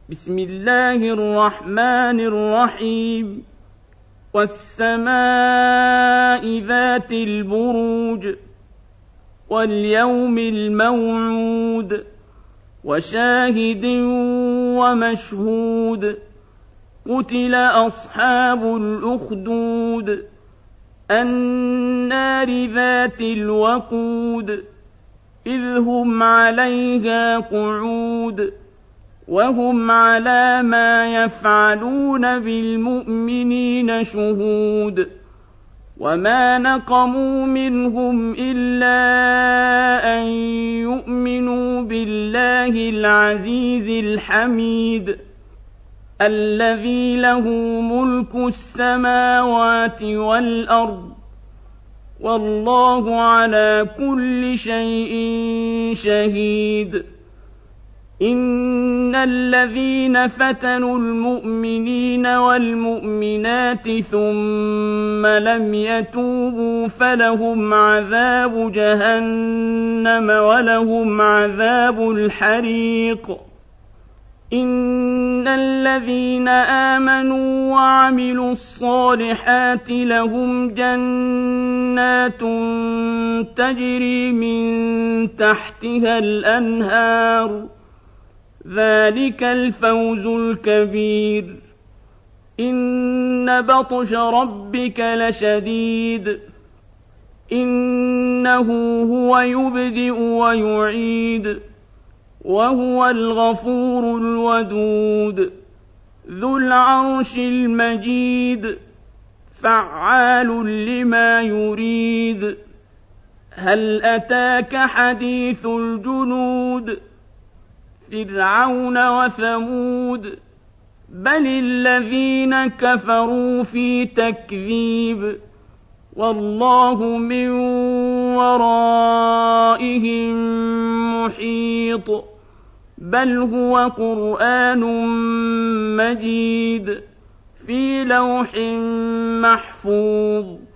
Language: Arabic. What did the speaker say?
بسم الله الرحمن الرحيم والسماء ذات البروج واليوم الموعود وشاهد ومشهود قتل أصحاب الأخدود النار ذات الوقود إذ هم عليها قعود وهم على ما يفعلون بالمؤمنين شهود وما نقموا منهم إلا أن يؤمنوا بالله العزيز الحميد الذي له ملك السماوات والأرض والله على كل شيء شهيد إن الذين فتنوا المؤمنين والمؤمنات ثم لم يتوبوا فلهم عذاب جهنم ولهم عذاب الحريق إن الذين آمنوا وعملوا الصالحات لهم جنات تجري من تحتها الأنهار ذلك الفوز الكبير إن بطش ربك لشديد إنه هو يبدئ ويعيد وهو الغفور الودود ذو العرش المجيد فعال لما يريد هل أتاك حديث الجنود فرعون وثمود بل الذين كفروا في تكذيب والله من ورائهم محيط بل هو قرآن مجيد في لوح محفوظ